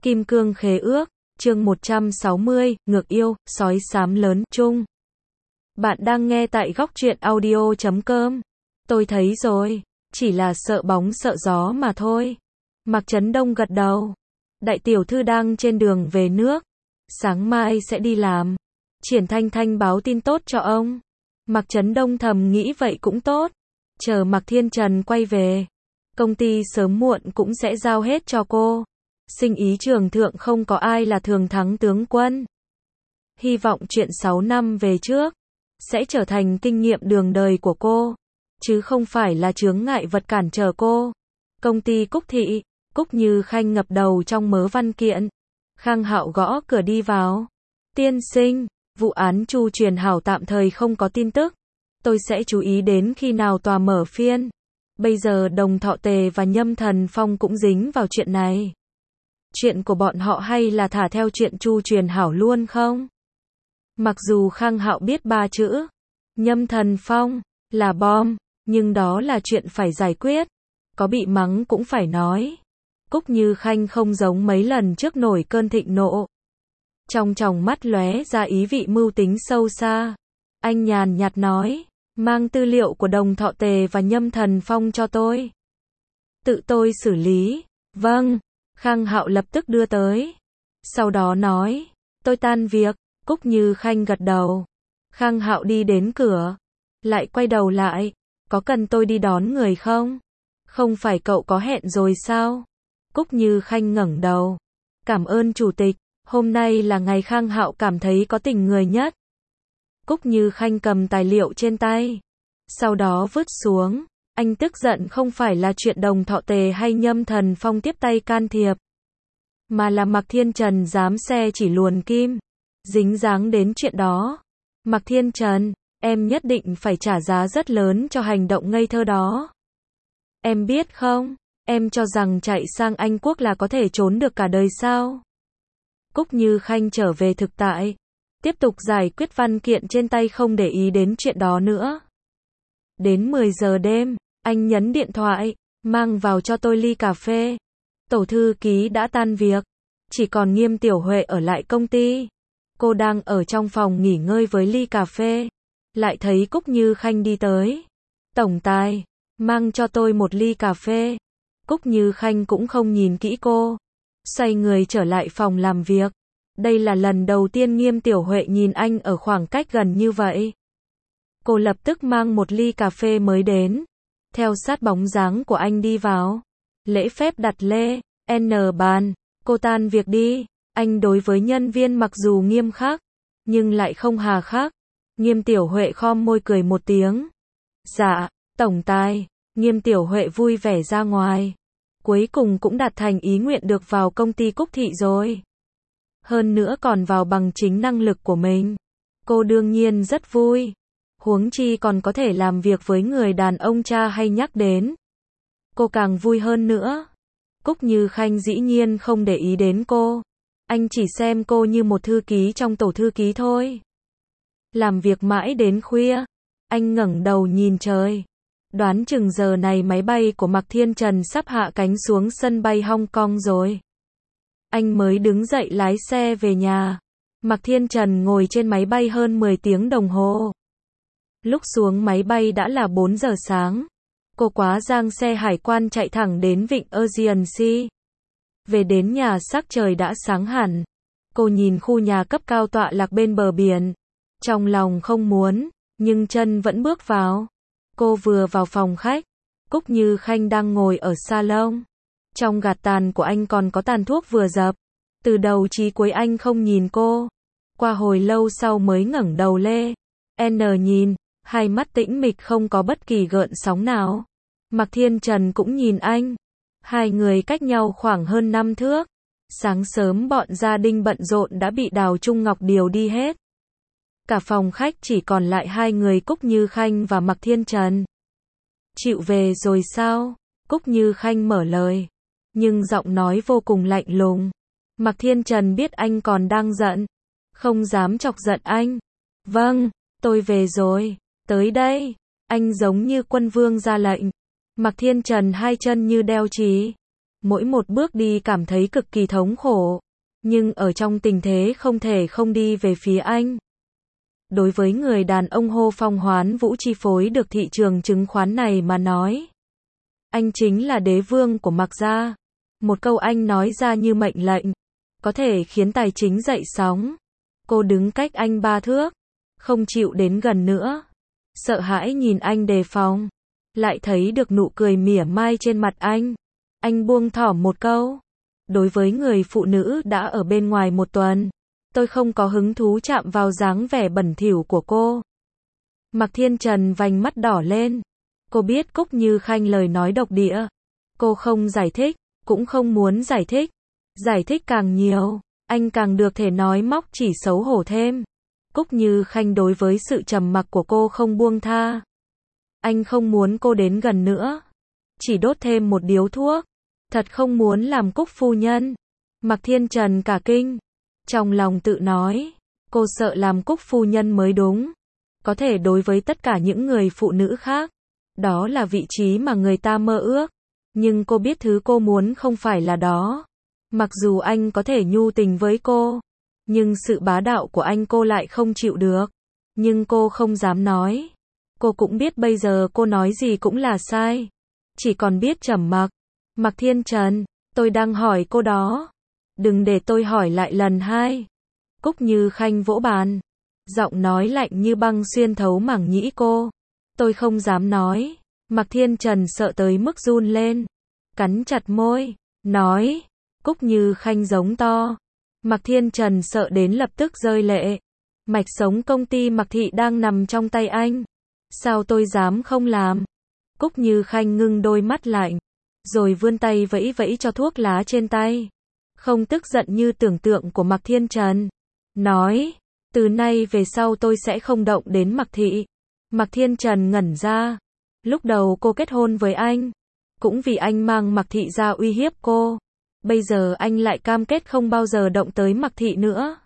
Kim Cương Khế Ước, chương 160, Ngược Yêu, Sói Xám Lớn, Chung. Bạn đang nghe tại góc truyện audio.com. Tôi thấy rồi, chỉ là sợ bóng sợ gió mà thôi. Mạc Chấn Đông gật đầu. Đại tiểu thư đang trên đường về nước. Sáng mai sẽ đi làm. Triển Thanh Thanh báo tin tốt cho ông. Mạc Chấn Đông thầm nghĩ vậy cũng tốt. Chờ Mạc Thiên Trần quay về. Công ty sớm muộn cũng sẽ giao hết cho cô. Sinh ý trường thượng không có ai là thường thắng tướng quân. Hy vọng chuyện 6 năm về trước sẽ trở thành kinh nghiệm đường đời của cô, chứ không phải là chướng ngại vật cản trở cô. Công ty Cúc Thị, Cúc Như Khanh ngập đầu trong mớ văn kiện. Khang Hạo gõ cửa đi vào. Tiên sinh, vụ án Chu Truyền Hảo tạm thời không có tin tức. Tôi sẽ chú ý đến khi nào tòa mở phiên. Bây giờ Đồng Thọ Tề và Nhâm Thần Phong cũng dính vào chuyện này. Chuyện của bọn họ hay là thả theo chuyện Chu Truyền Hảo luôn không? Mặc dù Khang Hạo biết 3 chữ Nhâm Thần Phong là bom, nhưng đó là chuyện phải giải quyết. Có bị mắng cũng phải nói. Cúc Như Khanh không giống mấy lần trước nổi cơn thịnh nộ. Trong tròng mắt lóe ra ý vị mưu tính sâu xa. Anh nhàn nhạt nói, mang tư liệu của Đồng Thọ Tề và Nhâm Thần Phong cho tôi. Tự tôi xử lý. Vâng. Khang Hạo lập tức đưa tới. Sau đó nói, tôi tan việc. Cúc Như Khanh gật đầu. Khang Hạo đi đến cửa. Lại quay đầu lại. Có cần tôi đi đón người không? Không phải cậu có hẹn rồi sao? Cúc Như Khanh ngẩng đầu. Cảm ơn chủ tịch. Hôm nay là ngày Khang Hạo cảm thấy có tình người nhất. Cúc Như Khanh cầm tài liệu trên tay. Sau đó vứt xuống. Anh tức giận không phải là chuyện Đồng Thọ Tề hay Nhâm Thần Phong tiếp tay can thiệp, mà là Mạc Thiên Trần dám xe chỉ luồn kim, dính dáng đến chuyện đó. Mạc Thiên Trần, em nhất định phải trả giá rất lớn cho hành động ngây thơ đó. Em biết không, em cho rằng chạy sang Anh Quốc là có thể trốn được cả đời sao? Cúc Như Khanh trở về thực tại, tiếp tục giải quyết văn kiện trên tay không để ý đến chuyện đó nữa. Đến 10 giờ đêm, anh nhấn điện thoại, mang vào cho tôi ly cà phê. Tổ thư ký đã tan việc, chỉ còn Nghiêm Tiểu Huệ ở lại công ty. Cô đang ở trong phòng nghỉ ngơi với ly cà phê, lại thấy Cúc Như Khanh đi tới. Tổng tài, mang cho tôi một ly cà phê. Cúc Như Khanh cũng không nhìn kỹ cô, xoay người trở lại phòng làm việc. Đây là lần đầu tiên Nghiêm Tiểu Huệ nhìn anh ở khoảng cách gần như vậy. Cô lập tức mang một ly cà phê mới đến, theo sát bóng dáng của anh đi vào. Lễ phép đặt lê, N bàn, cô tan việc đi. Anh đối với nhân viên mặc dù nghiêm khắc, nhưng lại không hà khắc. Nghiêm Tiểu Huệ khom môi cười một tiếng. Dạ, tổng tài. Nghiêm Tiểu Huệ vui vẻ ra ngoài. Cuối cùng cũng đạt thành ý nguyện được vào công ty Cúc Thị rồi. Hơn nữa còn vào bằng chính năng lực của mình. Cô đương nhiên rất vui. Huống chi còn có thể làm việc với người đàn ông cha hay nhắc đến. Cô càng vui hơn nữa. Cúc Như Khanh dĩ nhiên không để ý đến cô. Anh chỉ xem cô như một thư ký trong tổ thư ký thôi. Làm việc mãi đến khuya. Anh ngẩng đầu nhìn trời. Đoán chừng giờ này máy bay của Mạc Thiên Trần sắp hạ cánh xuống sân bay Hong Kong rồi. Anh mới đứng dậy lái xe về nhà. Mạc Thiên Trần ngồi trên máy bay hơn 10 tiếng đồng hồ. Lúc xuống máy bay đã là 4 giờ sáng. Cô quá giang xe hải quan chạy thẳng đến vịnh Aegean Sea. Về đến nhà sắc trời đã sáng hẳn. Cô nhìn khu nhà cấp cao tọa lạc bên bờ biển. Trong lòng không muốn, nhưng chân vẫn bước vào. Cô vừa vào phòng khách. Cúc Như Khanh đang ngồi ở salon. Trong gạt tàn của anh còn có tàn thuốc vừa dập. Từ đầu chí cuối anh không nhìn cô. Qua hồi lâu sau mới ngẩng đầu lê. Nhìn, hai mắt tĩnh mịch không có bất kỳ gợn sóng nào. Mạc Thiên Trần cũng nhìn anh. Hai người cách nhau khoảng hơn 5 thước. Sáng sớm bọn gia đình bận rộn đã bị Đào Trung Ngọc điều đi hết. Cả phòng khách chỉ còn lại hai người Cúc Như Khanh và Mạc Thiên Trần. Chịu về rồi sao? Cúc Như Khanh mở lời. Nhưng giọng nói vô cùng lạnh lùng. Mạc Thiên Trần biết anh còn đang giận. Không dám chọc giận anh. Vâng, tôi về rồi. Tới đây. Anh giống như quân vương ra lệnh. Mạc Thiên Trần hai chân như đeo chỉ. mỗi một bước đi cảm thấy cực kỳ thống khổ, nhưng ở trong tình thế không thể không đi về phía anh. Đối với người đàn ông hô phong hoán vũ chi phối được thị trường chứng khoán này mà nói, anh chính là đế vương của Mạc gia. Một câu anh nói ra như mệnh lệnh, có thể khiến tài chính dậy sóng. Cô đứng cách anh 3 thước, không chịu đến gần nữa. Sợ hãi nhìn anh đề phòng, lại thấy được nụ cười mỉa mai trên mặt anh. Anh buông thõm một câu. Đối với người phụ nữ đã ở bên ngoài 1 tuần, tôi không có hứng thú chạm vào dáng vẻ bẩn thỉu của cô. Mạc Thiên Trần vành mắt đỏ lên. Cô biết Cúc Như Khanh lời nói độc địa. Cô không giải thích, cũng không muốn giải thích. Giải thích càng nhiều, anh càng được thể nói móc chỉ xấu hổ thêm. Cúc Như Khanh đối với sự trầm mặc của cô không buông tha. Anh không muốn cô đến gần nữa. Chỉ đốt thêm một điếu thuốc. Thật không muốn làm Cúc phu nhân. Mạc Thiên Trần cả kinh. Trong lòng tự nói, cô sợ làm Cúc phu nhân mới đúng. Có thể đối với tất cả những người phụ nữ khác, đó là vị trí mà người ta mơ ước. Nhưng cô biết thứ cô muốn không phải là đó. Mặc dù anh có thể nhu tình với cô, nhưng sự bá đạo của anh cô lại không chịu được. Nhưng cô không dám nói. Cô cũng biết bây giờ cô nói gì cũng là sai. Chỉ còn biết trầm mặc. Mạc Thiên Trần, tôi đang hỏi cô đó. Đừng để tôi hỏi lại lần 2. Cúc Như Khanh vỗ bàn. Giọng nói lạnh như băng xuyên thấu mảng nhĩ cô. Tôi không dám nói. Mạc Thiên Trần sợ tới mức run lên. Cắn chặt môi. Nói. Cúc Như Khanh giống to. Mạc Thiên Trần sợ đến lập tức rơi lệ. Mạch sống công ty Mạc Thị đang nằm trong tay anh. Sao tôi dám không làm? Cúc Như Khanh ngưng đôi mắt lạnh, rồi vươn tay vẫy vẫy cho thuốc lá trên tay. Không tức giận như tưởng tượng của Mạc Thiên Trần. Nói, từ nay về sau tôi sẽ không động đến Mạc Thị. Mạc Thiên Trần ngẩn ra. Lúc đầu cô kết hôn với anh, cũng vì anh mang Mạc Thị ra uy hiếp cô. Bây giờ anh lại cam kết không bao giờ động tới Mạc Thị nữa.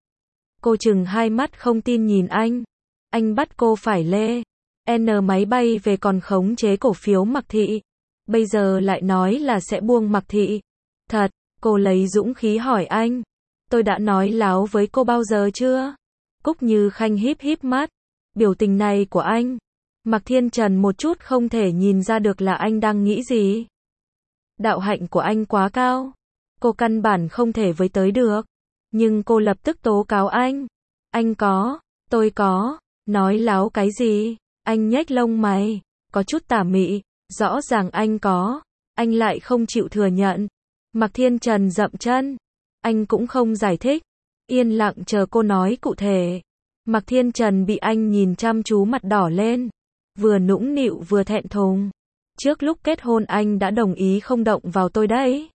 Cô trừng hai mắt không tin nhìn anh. Anh bắt cô phải lê N máy bay về còn khống chế cổ phiếu Mạc Thị. Bây giờ lại nói là sẽ buông Mạc Thị. Thật, cô lấy dũng khí hỏi anh. Tôi đã nói láo với cô bao giờ chưa? Cúc Như Khanh híp híp mắt. Biểu tình này của anh, Mạc Thiên Trần một chút không thể nhìn ra được là anh đang nghĩ gì. Đạo hạnh của anh quá cao. Cô căn bản không thể với tới được. Nhưng cô lập tức tố cáo anh. Anh có, tôi có, nói láo cái gì? Anh nhếch lông mày, có chút tà mị. Rõ ràng anh có, anh lại không chịu thừa nhận. Mạc Thiên Trần dậm chân. Anh cũng không giải thích. Yên lặng chờ cô nói cụ thể. Mạc Thiên Trần bị anh nhìn chăm chú mặt đỏ lên. Vừa nũng nịu vừa thẹn thùng. Trước lúc kết hôn anh đã đồng ý không động vào tôi đấy.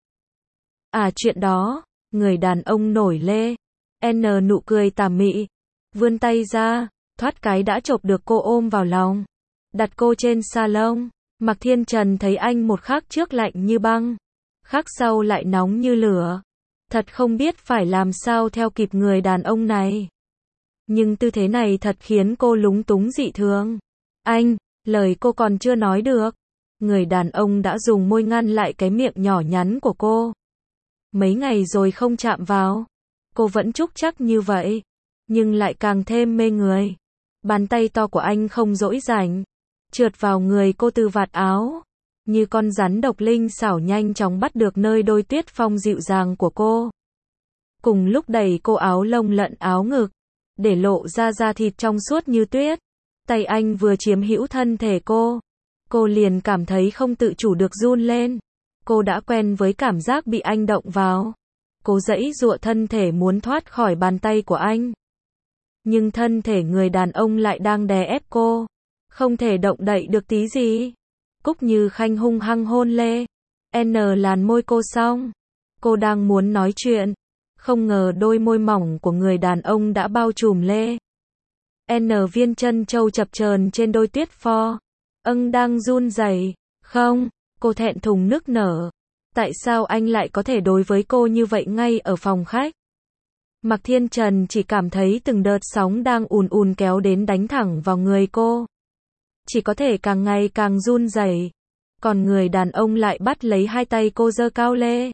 À chuyện đó, người đàn ông nổi lê. Nụ cười tà mị. Vươn tay ra, thoát cái đã chộp được cô ôm vào lòng. Đặt cô trên salon. Mạc Thiên Trần thấy anh một khắc trước lạnh như băng, khắc sau lại nóng như lửa. Thật không biết phải làm sao theo kịp người đàn ông này. Nhưng tư thế này thật khiến cô lúng túng dị thường. Anh, lời cô còn chưa nói được. Người đàn ông đã dùng môi ngăn lại cái miệng nhỏ nhắn của cô. Mấy ngày rồi không chạm vào. Cô vẫn trúc chắc như vậy. Nhưng lại càng thêm mê người. Bàn tay to của anh không dỗi rảnh. Trượt vào người cô từ vạt áo. Như con rắn độc linh xảo nhanh chóng bắt được nơi đôi tuyết phong dịu dàng của cô. Cùng lúc đẩy cô áo lông lẫn áo ngực. Để lộ ra da thịt trong suốt như tuyết. Tay anh vừa chiếm hữu thân thể cô. Cô liền cảm thấy không tự chủ được run lên. Cô đã quen với cảm giác bị anh động vào. Cô giãy giụa thân thể muốn thoát khỏi bàn tay của anh. Nhưng thân thể người đàn ông lại đang đè ép cô. Không thể động đậy được tí gì. Cúc Như Khanh hung hăng hôn lê làn môi cô xong. Cô đang muốn nói chuyện. Không ngờ đôi môi mỏng của người đàn ông đã bao trùm lê viên chân châu chập chờn trên đôi tuyết pho. Đang run rẩy. Không, cô thẹn thùng nức nở. Tại sao anh lại có thể đối với cô như vậy ngay ở phòng khách? Mạc Thiên Trần chỉ cảm thấy từng đợt sóng đang ùn ùn kéo đến đánh thẳng vào người cô. Chỉ có thể càng ngày càng run rẩy. Còn người đàn ông lại bắt lấy hai tay cô giơ cao lên.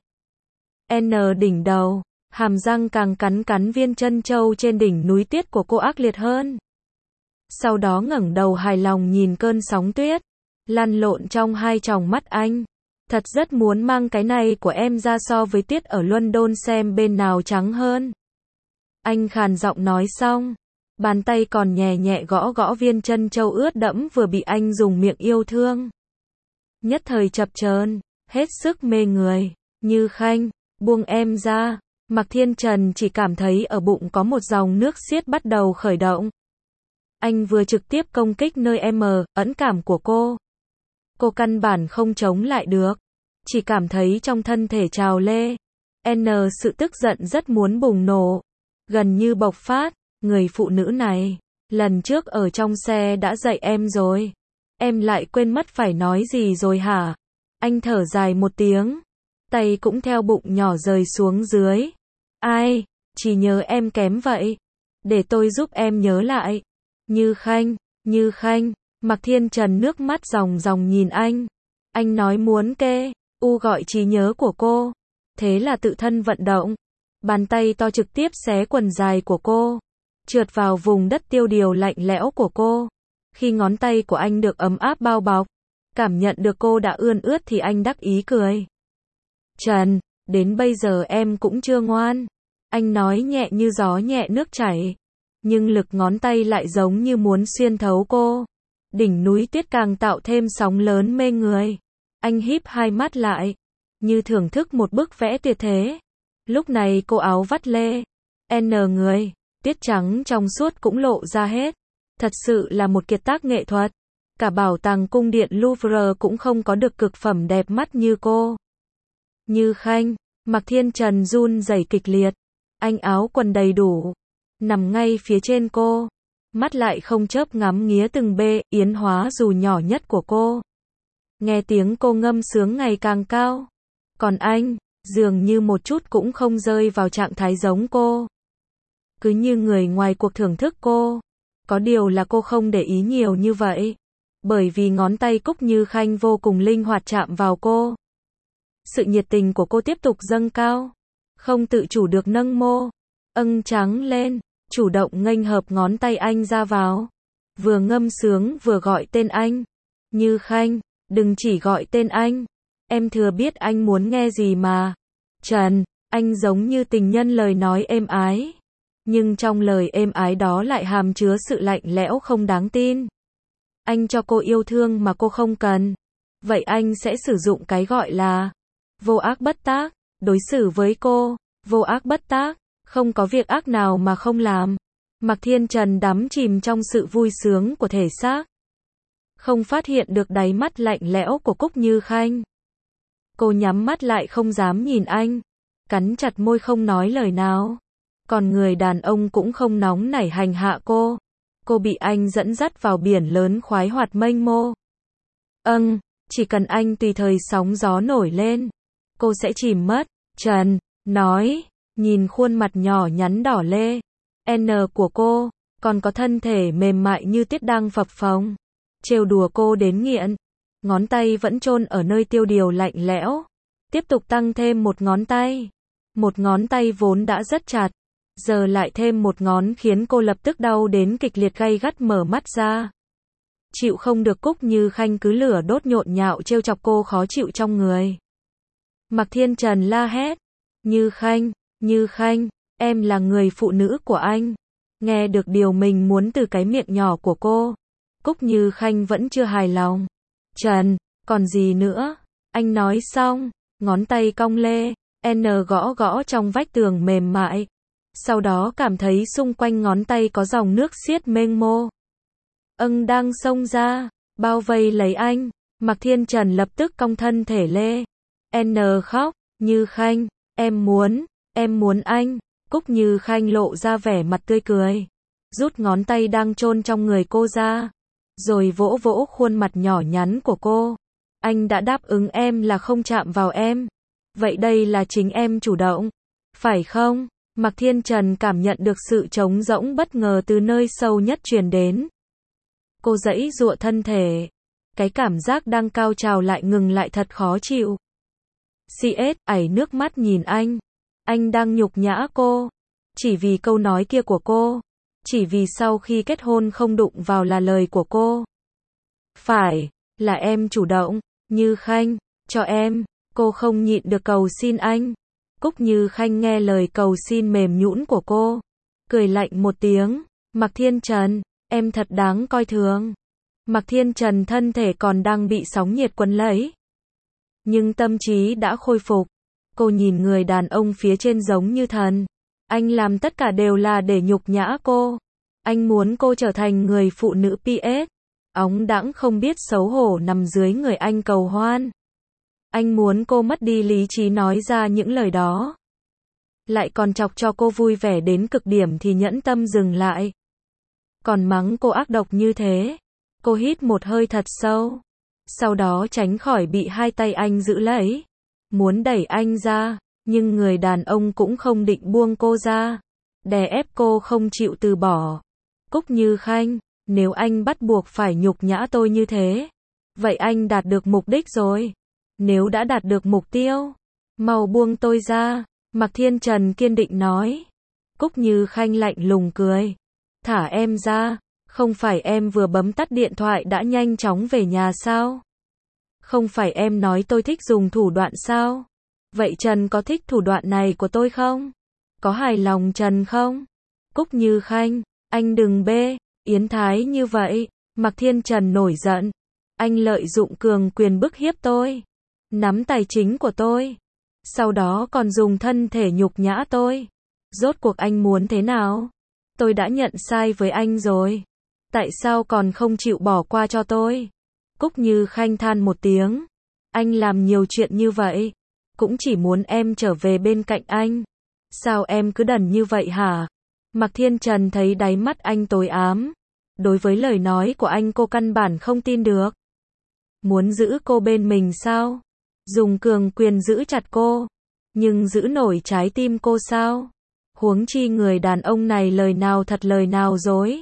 N đỉnh đầu, hàm răng càng cắn cắn viên chân châu trên đỉnh núi tuyết của cô ác liệt hơn. Sau đó ngẩng đầu hài lòng nhìn cơn sóng tuyết lăn lộn trong hai tròng mắt anh. Thật rất muốn mang cái này của em ra so với tuyết ở London xem bên nào trắng hơn. Anh khàn giọng nói xong, bàn tay còn nhẹ nhẹ gõ gõ viên chân châu ướt đẫm vừa bị anh dùng miệng yêu thương. Nhất thời chập chờn, hết sức mê người. Như Khanh, buông em ra. Mạc Thiên Trần chỉ cảm thấy ở bụng có một dòng nước xiết bắt đầu khởi động. Anh vừa trực tiếp công kích nơi ẩn cảm của cô. Cô căn bản không chống lại được. Chỉ cảm thấy trong thân thể trào lê. Sự tức giận rất muốn bùng nổ. Gần như bộc phát. Người phụ nữ này, lần trước ở trong xe đã dạy em rồi. Em lại quên mất phải nói gì rồi hả? Anh thở dài một tiếng. Tay cũng theo bụng nhỏ rời xuống dưới. Ai, chỉ nhớ em kém vậy. Để tôi giúp em nhớ lại. Như Khanh, Mạc Thiên Trần nước mắt ròng ròng nhìn anh. Anh nói muốn gọi trí nhớ của cô. Thế là tự thân vận động. Bàn tay to trực tiếp xé quần dài của cô. Trượt vào vùng đất tiêu điều lạnh lẽo của cô. Khi ngón tay của anh được ấm áp bao bọc, cảm nhận được cô đã ươn ướt thì anh đắc ý cười. Trần, đến bây giờ em cũng chưa ngoan. Anh nói nhẹ như gió nhẹ nước chảy. Nhưng lực ngón tay lại giống như muốn xuyên thấu cô. Đỉnh núi tuyết càng tạo thêm sóng lớn mê người. Anh híp hai mắt lại, như thưởng thức một bức vẽ tuyệt thế. Lúc này cô áo vắt lê. Người, tuyết trắng trong suốt cũng lộ ra hết. Thật sự là một kiệt tác nghệ thuật. Cả bảo tàng cung điện Louvre cũng không có được cực phẩm đẹp mắt như cô. Như Khanh, Mạc Thiên Trần run rẩy kịch liệt. Anh áo quần đầy đủ, nằm ngay phía trên cô. Mắt lại không chớp ngắm nghía từng yến hóa dù nhỏ nhất của cô. Nghe tiếng cô ngâm sướng ngày càng cao. Còn anh, dường như một chút cũng không rơi vào trạng thái giống cô. Cứ như người ngoài cuộc thưởng thức cô. Có điều là cô không để ý nhiều như vậy. Bởi vì ngón tay Cúc Như Khanh vô cùng linh hoạt chạm vào cô. Sự nhiệt tình của cô tiếp tục dâng cao. Không tự chủ được nâng môi trắng lên, chủ động nghênh hợp ngón tay anh ra vào. Vừa ngâm sướng vừa gọi tên anh. Như Khanh, đừng chỉ gọi tên anh. Em thừa biết anh muốn nghe gì mà. Trần, anh giống như tình nhân lời nói êm ái. Nhưng trong lời êm ái đó lại hàm chứa sự lạnh lẽo không đáng tin. Anh cho cô yêu thương mà cô không cần. Vậy anh sẽ sử dụng cái gọi là vô ác bất tác, đối xử với cô. Vô ác bất tác, không có việc ác nào mà không làm. Mạc Thiên Trần đắm chìm trong sự vui sướng của thể xác. Không phát hiện được đáy mắt lạnh lẽo của Cúc Như Khanh. Cô nhắm mắt lại không dám nhìn anh. Cắn chặt môi không nói lời nào. Còn người đàn ông cũng không nóng nảy hành hạ cô. Cô bị anh dẫn dắt vào biển lớn khoái hoạt mênh mông. Chỉ cần anh tùy thời sóng gió nổi lên, cô sẽ chìm mất. Trần, nói, nhìn khuôn mặt nhỏ nhắn đỏ lê. Của cô, còn có thân thể mềm mại như tuyết đang phập phồng. Trêu đùa cô đến nghiện. Ngón tay vẫn chôn ở nơi tiêu điều lạnh lẽo. Tiếp tục tăng thêm một ngón tay. Một ngón tay vốn đã rất chặt. Giờ lại thêm một ngón khiến cô lập tức đau đến kịch liệt gay gắt mở mắt ra. Chịu không được Cúc Như Khanh cứ lửa đốt nhộn nhạo trêu chọc cô khó chịu trong người. Mạc Thiên Trần la hét. Như Khanh, em là người phụ nữ của anh. Nghe được điều mình muốn từ cái miệng nhỏ của cô. Cúc Như Khanh vẫn chưa hài lòng. Trần, còn gì nữa? Anh nói xong, ngón tay cong lê, gõ gõ trong vách tường mềm mại. Sau đó cảm thấy xung quanh ngón tay có dòng nước xiết mênh mông. Đang xông ra, bao vây lấy anh. Mạc Thiên Trần lập tức cong thân thể lê. Khóc, Như Khanh, em muốn anh. Cúc Như Khanh lộ ra vẻ mặt tươi cười. Rút ngón tay đang chôn trong người cô ra. Rồi vỗ vỗ khuôn mặt nhỏ nhắn của cô. Anh đã đáp ứng em là không chạm vào em. Vậy đây là chính em chủ động. Phải không? Mạc Thiên Trần cảm nhận được sự trống rỗng bất ngờ từ nơi sâu nhất truyền đến. Cô giãy giụa thân thể. Cái cảm giác đang cao trào lại ngừng lại thật khó chịu. CS ảy nước mắt nhìn anh. Anh đang nhục nhã cô. Chỉ vì câu nói kia của cô. Chỉ vì sau khi kết hôn không đụng vào là lời của cô. Phải, là em chủ động. Như Khanh, cho em. Cô không nhịn được cầu xin anh. Cúc Như Khanh nghe lời cầu xin mềm nhũn của cô. Cười lạnh một tiếng. Mạc Thiên Trần, em thật đáng coi thường. Mạc Thiên Trần thân thể còn đang bị sóng nhiệt quấn lấy. Nhưng tâm trí đã khôi phục. Cô nhìn người đàn ông phía trên giống như thần. Anh làm tất cả đều là để nhục nhã cô. Anh muốn cô trở thành người phụ nữ PS. Óng đãng không biết xấu hổ nằm dưới người anh cầu hoan. Anh muốn cô mất đi lý trí nói ra những lời đó. Lại còn chọc cho cô vui vẻ đến cực điểm thì nhẫn tâm dừng lại. Còn mắng cô ác độc như thế. Cô hít một hơi thật sâu. Sau đó tránh khỏi bị hai tay anh giữ lấy. Muốn đẩy anh ra. Nhưng người đàn ông cũng không định buông cô ra. Đè ép cô không chịu từ bỏ. Cúc Như Khanh, nếu anh bắt buộc phải nhục nhã tôi như thế. Vậy anh đạt được mục đích rồi. Nếu đã đạt được mục tiêu. Mau buông tôi ra. Mạc Thiên Trần kiên định nói. Cúc Như Khanh lạnh lùng cười. Thả em ra. Không phải em vừa bấm tắt điện thoại đã nhanh chóng về nhà sao? Không phải em nói tôi thích dùng thủ đoạn sao? Vậy Trần có thích thủ đoạn này của tôi không? Có hài lòng Trần không? Cúc Như Khanh, anh đừng bê, yến thái như vậy. Mạc Thiên Trần nổi giận. Anh lợi dụng cường quyền bức hiếp tôi. Nắm tài chính của tôi. Sau đó còn dùng thân thể nhục nhã tôi. Rốt cuộc anh muốn thế nào? Tôi đã nhận sai với anh rồi. Tại sao còn không chịu bỏ qua cho tôi? Cúc Như Khanh than một tiếng. Anh làm nhiều chuyện như vậy. Cũng chỉ muốn em trở về bên cạnh anh. Sao em cứ đần như vậy hả? Mạc Thiên Trần thấy đáy mắt anh tối ám. Đối với lời nói của anh cô căn bản không tin được. Muốn giữ cô bên mình sao? Dùng cường quyền giữ chặt cô. Nhưng giữ nổi trái tim cô sao? Huống chi người đàn ông này lời nào thật lời nào dối.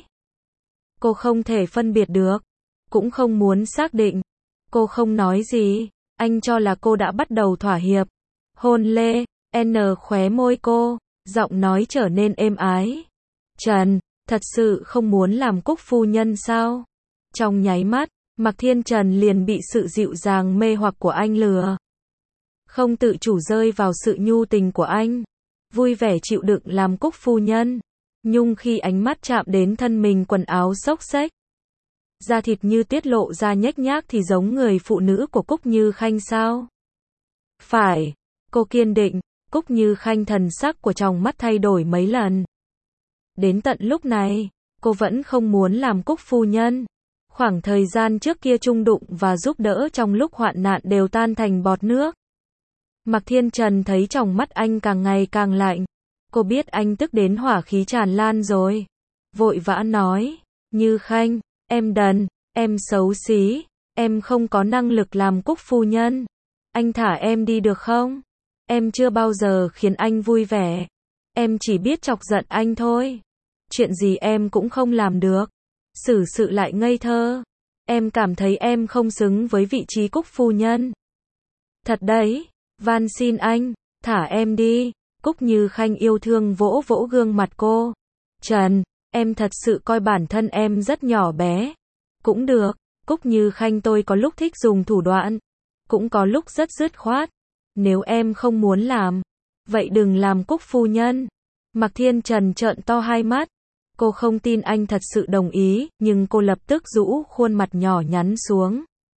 Cô không thể phân biệt được. Cũng không muốn xác định. Cô không nói gì. Anh cho là cô đã bắt đầu thỏa hiệp. Hôn lê, khóe môi cô. Giọng nói trở nên êm ái. Trần, thật sự không muốn làm Cúc phu nhân sao? Trong nháy mắt, Mạc Thiên Trần liền bị sự dịu dàng mê hoặc của anh lừa. Không tự chủ rơi vào sự nhu tình của anh. Vui vẻ chịu đựng làm Cúc phu nhân. Nhưng khi ánh mắt chạm đến thân mình quần áo xốc xếch. Da thịt như tiết lộ ra nhếch nhác thì giống người phụ nữ của Cúc Như Khanh sao? Phải, cô kiên định. Cúc Như Khanh thần sắc của trong mắt thay đổi mấy lần. Đến tận lúc này, cô vẫn không muốn làm Cúc phu nhân. Khoảng thời gian trước kia chung đụng và giúp đỡ trong lúc hoạn nạn đều tan thành bọt nước. Mạc Thiên Trần thấy trong mắt anh càng ngày càng lạnh. Cô biết anh tức đến hỏa khí tràn lan rồi. Vội vã nói, Như Khanh, em đần, em xấu xí, em không có năng lực làm Cúc phu nhân. Anh thả em đi được không? Em chưa bao giờ khiến anh vui vẻ. Em chỉ biết chọc giận anh thôi. Chuyện gì em cũng không làm được. Xử sự lại ngây thơ. Em cảm thấy em không xứng với vị trí Cúc phu nhân. Thật đấy, van xin anh, thả em đi. Cúc Như Khanh yêu thương vỗ vỗ gương mặt cô. Trần, em thật sự coi bản thân em rất nhỏ bé. Cũng được, Cúc Như Khanh tôi có lúc thích dùng thủ đoạn. Cũng có lúc rất dứt khoát. Nếu em không muốn làm, vậy đừng làm Cúc phu nhân. Mạc Thiên Trần trợn to hai mắt. Cô không tin anh thật sự đồng ý, nhưng cô lập tức rũ khuôn mặt nhỏ nhắn xuống.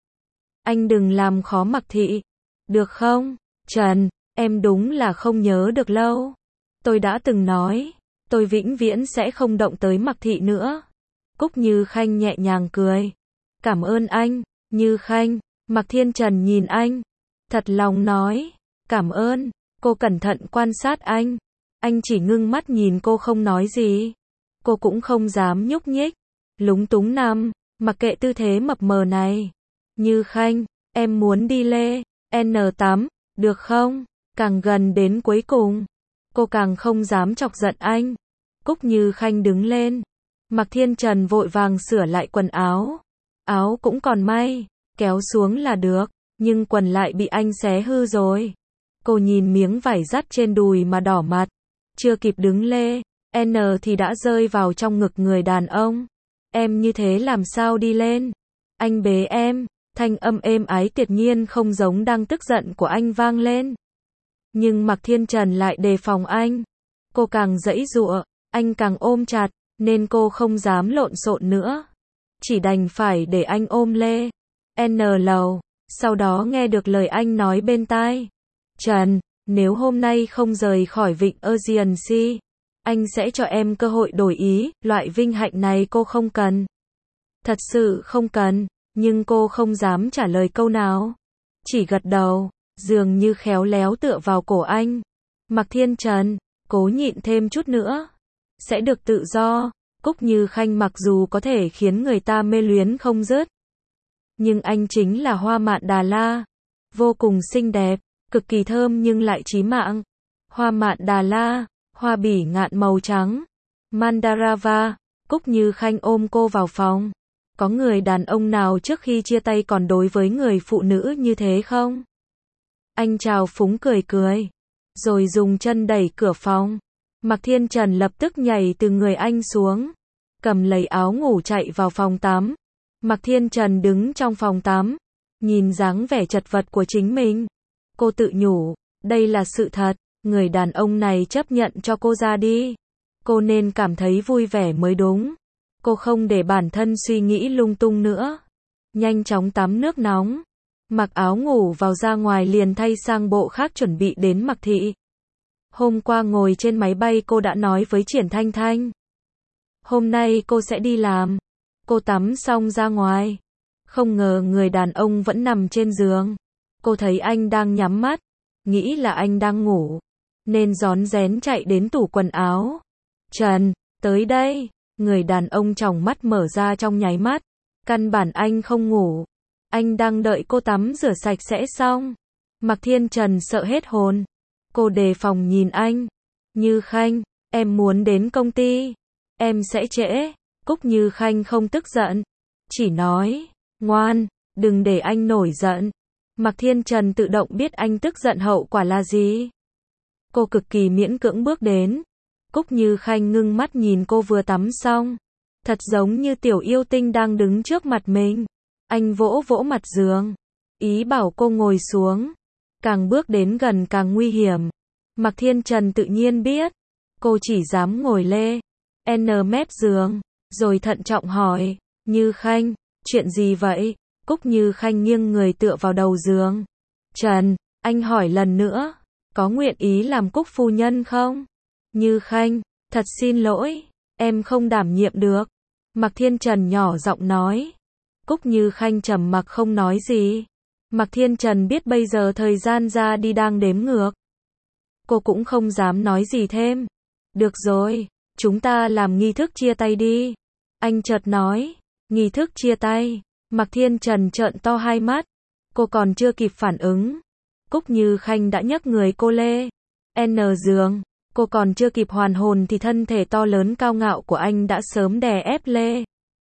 Anh đừng làm khó Mạc Thị. Được không? Trần, em đúng là không nhớ được lâu. Tôi đã từng nói, tôi vĩnh viễn sẽ không động tới Mạc Thị nữa. Cúc Như Khanh nhẹ nhàng cười. Cảm ơn anh, Như Khanh. Mạc Thiên Trần nhìn anh. Thật lòng nói, cảm ơn. Cô cẩn thận quan sát anh. Anh chỉ ngưng mắt nhìn cô không nói gì. Cô cũng không dám nhúc nhích. Lúng túng nằm, mặc kệ tư thế mập mờ này. Như Khanh, em muốn đi lê, N8, được không? Càng gần đến cuối cùng, cô càng không dám chọc giận anh. Cúc Như Khanh đứng lên. Mạc Thiên Trần vội vàng sửa lại quần áo. Áo cũng còn may. kéo xuống là được, nhưng quần lại bị anh xé hư rồi. Cô nhìn miếng vải dắt trên đùi mà đỏ mặt, chưa kịp đứng lê, N thì đã rơi vào trong ngực người đàn ông. Em như thế làm sao đi lên? Anh bế em, thanh âm êm ái tuyệt nhiên không giống đang tức giận của anh vang lên. Nhưng Mạc Thiên Trần lại đề phòng anh. Cô càng giãy giụa, anh càng ôm chặt, nên cô không dám lộn xộn nữa. Chỉ đành phải để anh ôm lê. N lầu, sau đó nghe được lời anh nói bên tai. Trần, nếu hôm nay không rời khỏi vịnh Aegean Sea, anh sẽ cho em cơ hội đổi ý, loại vinh hạnh này cô không cần. Thật sự không cần, nhưng cô không dám trả lời câu nào. Chỉ gật đầu, dường như khéo léo tựa vào cổ anh. Mạc Thiên Trần, cố nhịn thêm chút nữa. Sẽ được tự do. Cúc Như Khanh mặc dù có thể khiến người ta mê luyến không dứt. Nhưng anh chính là hoa mạn Đà La. Vô cùng xinh đẹp, cực kỳ thơm nhưng lại chí mạng. Hoa mạn Đà La, hoa bỉ ngạn màu trắng. Mandarava, Cúc Như Khanh ôm cô vào phòng. Có người đàn ông nào trước khi chia tay còn đối với người phụ nữ như thế không? Anh chào phúng cười cười, rồi dùng chân đẩy cửa phòng. Mạc Thiên Trần lập tức nhảy từ người anh xuống, cầm lấy áo ngủ chạy vào phòng tắm. Mạc Thiên Trần đứng trong phòng tắm, nhìn dáng vẻ chật vật của chính mình. Cô tự nhủ, đây là sự thật, người đàn ông này chấp nhận cho cô ra đi. Cô nên cảm thấy vui vẻ mới đúng. Cô không để bản thân suy nghĩ lung tung nữa. Nhanh chóng tắm nước nóng, mặc áo ngủ vào ra ngoài liền thay sang bộ khác chuẩn bị đến Mạc Thị. Hôm qua ngồi trên máy bay cô đã nói với Triển Thanh Thanh. Hôm nay cô sẽ đi làm. Cô tắm xong ra ngoài. Không ngờ người đàn ông vẫn nằm trên giường. Cô thấy anh đang nhắm mắt, nghĩ là anh đang ngủ, nên rón rén chạy đến tủ quần áo. Trần, tới đây. Người đàn ông tròng mắt mở ra trong nháy mắt. Căn bản anh không ngủ. Anh đang đợi cô tắm rửa sạch sẽ xong. Mạc Thiên Trần sợ hết hồn. Cô đề phòng nhìn anh. Như Khanh, em muốn đến công ty. Em sẽ trễ. Cúc Như Khanh không tức giận. Chỉ nói, ngoan, đừng để anh nổi giận. Mạc Thiên Trần tự động biết anh tức giận hậu quả là gì. Cô cực kỳ miễn cưỡng bước đến. Cúc Như Khanh ngưng mắt nhìn cô vừa tắm xong. Thật giống như tiểu yêu tinh đang đứng trước mặt mình. Anh vỗ vỗ mặt giường, ý bảo cô ngồi xuống. Càng bước đến gần càng nguy hiểm. Mạc Thiên Trần tự nhiên biết. Cô chỉ dám ngồi lê mép giường, rồi thận trọng hỏi, Như Khanh, chuyện gì vậy? Cúc Như Khanh nghiêng người tựa vào đầu giường. Trần, anh hỏi lần nữa, có nguyện ý làm Cúc phu nhân không? Như Khanh, thật xin lỗi, em không đảm nhiệm được. Mạc Thiên Trần nhỏ giọng nói. Cúc Như Khanh trầm mặc không nói gì. Mạc Thiên Trần biết bây giờ thời gian ra đi đang đếm ngược. Cô cũng không dám nói gì thêm. Được rồi, chúng ta làm nghi thức chia tay đi. Anh chợt nói, nghi thức chia tay. Mạc Thiên Trần trợn to hai mắt. Cô còn chưa kịp phản ứng. Cúc Như Khanh đã nhấc người cô lê giường. Cô còn chưa kịp hoàn hồn thì thân thể to lớn cao ngạo của anh đã sớm đè ép lê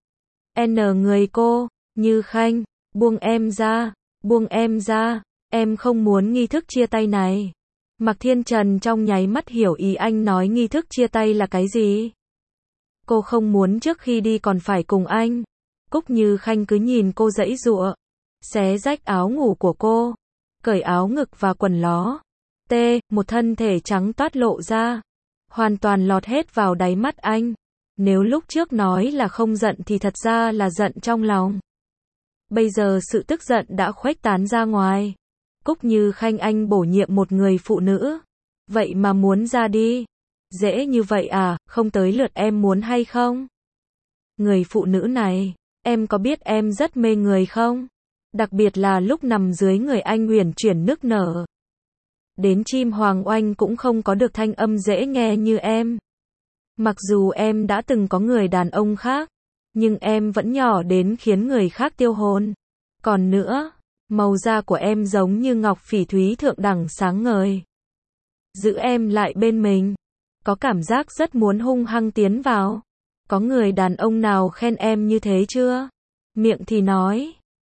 người cô. Như Khanh, buông em ra, buông em ra, em không muốn nghi thức chia tay này. Mạc Thiên Trần trong nháy mắt hiểu ý anh nói nghi thức chia tay là cái gì. Cô không muốn trước khi đi còn phải cùng anh. Cúc Như Khanh cứ nhìn cô giãy giụa, xé rách áo ngủ của cô, cởi áo ngực và quần ló. Một thân thể trắng toát lộ ra, hoàn toàn lọt hết vào đáy mắt anh. Nếu lúc trước nói là không giận thì thật ra là giận trong lòng. Bây giờ sự tức giận đã khuếch tán ra ngoài. Cúc Như Khanh, anh bổ nhiệm một người phụ nữ, vậy mà muốn ra đi. Dễ như vậy à, không tới lượt em muốn hay không? Người phụ nữ này, em có biết em rất mê người không? Đặc biệt là lúc nằm dưới người anh uyển chuyển nức nở. Đến chim hoàng oanh cũng không có được thanh âm dễ nghe như em. Mặc dù em đã từng có người đàn ông khác, nhưng em vẫn nhỏ đến khiến người khác tiêu hồn. Còn nữa, màu da của em giống như ngọc phỉ thúy thượng đẳng sáng ngời. Giữ em lại bên mình, có cảm giác rất muốn hung hăng tiến vào. Có người đàn ông nào khen em như thế chưa? Miệng thì nói,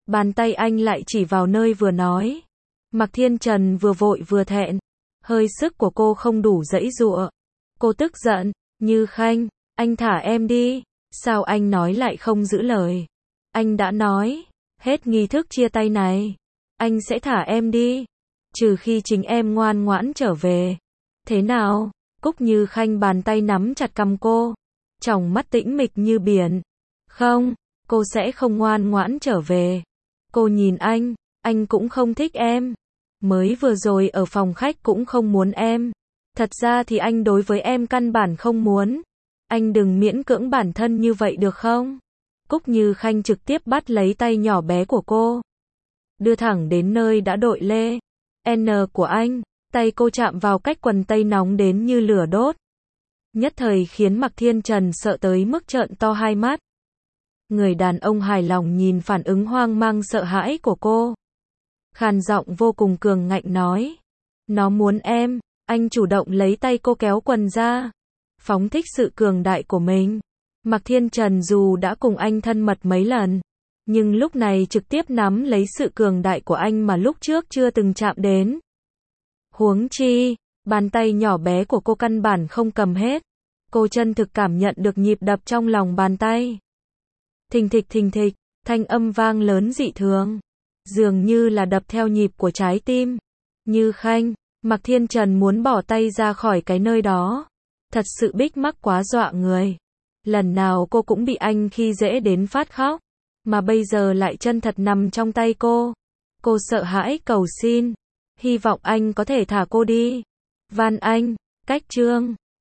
Bàn tay anh lại chỉ vào nơi vừa nói. Mạc Thiên Trần vừa vội vừa thẹn. Hơi sức của cô không đủ giãy giụa. Cô tức giận. Như Khanh, anh thả em đi. Sao anh nói lại không giữ lời? Anh đã nói, hết nghi thức chia tay này, anh sẽ thả em đi. Trừ khi chính em ngoan ngoãn trở về. Thế nào? Cúc Như Khanh bàn tay nắm chặt cằm cô. Tròng mắt tĩnh mịch như biển. Không, cô sẽ không ngoan ngoãn trở về. Cô nhìn anh cũng không thích em. Mới vừa rồi ở phòng khách cũng không muốn em. Thật ra thì anh đối với em căn bản không muốn. Anh đừng miễn cưỡng bản thân như vậy được không? Cúc Như Khanh trực tiếp bắt lấy tay nhỏ bé của cô. Đưa thẳng đến nơi đã đội lê N của anh. Tay cô chạm vào cách quần tây nóng đến như lửa đốt. Nhất thời khiến Mạc Thiên Trần sợ tới mức trợn to hai mắt. Người đàn ông hài lòng nhìn phản ứng hoang mang sợ hãi của cô. Khàn giọng vô cùng cường ngạnh nói. Nó muốn em. Anh chủ động lấy tay cô kéo quần ra. Phóng thích sự cường đại của mình. Mạc Thiên Trần dù đã cùng anh thân mật mấy lần, nhưng lúc này trực tiếp nắm lấy sự cường đại của anh mà lúc trước chưa từng chạm đến. Huống chi, bàn tay nhỏ bé của cô căn bản không cầm hết. Cô chân thực cảm nhận được nhịp đập trong lòng bàn tay. Thình thịch, thanh âm vang lớn dị thường. Dường như là đập theo nhịp của trái tim. Như Khanh, Mạc Thiên Trần muốn bỏ tay ra khỏi cái nơi đó. Thật sự bích mắc quá dọa người. Lần nào cô cũng bị anh khi dễ đến phát khóc. Mà bây giờ lại chân thật nằm trong tay cô. Cô sợ hãi cầu xin. Hy vọng anh có thể thả cô đi. Van anh, cách chương.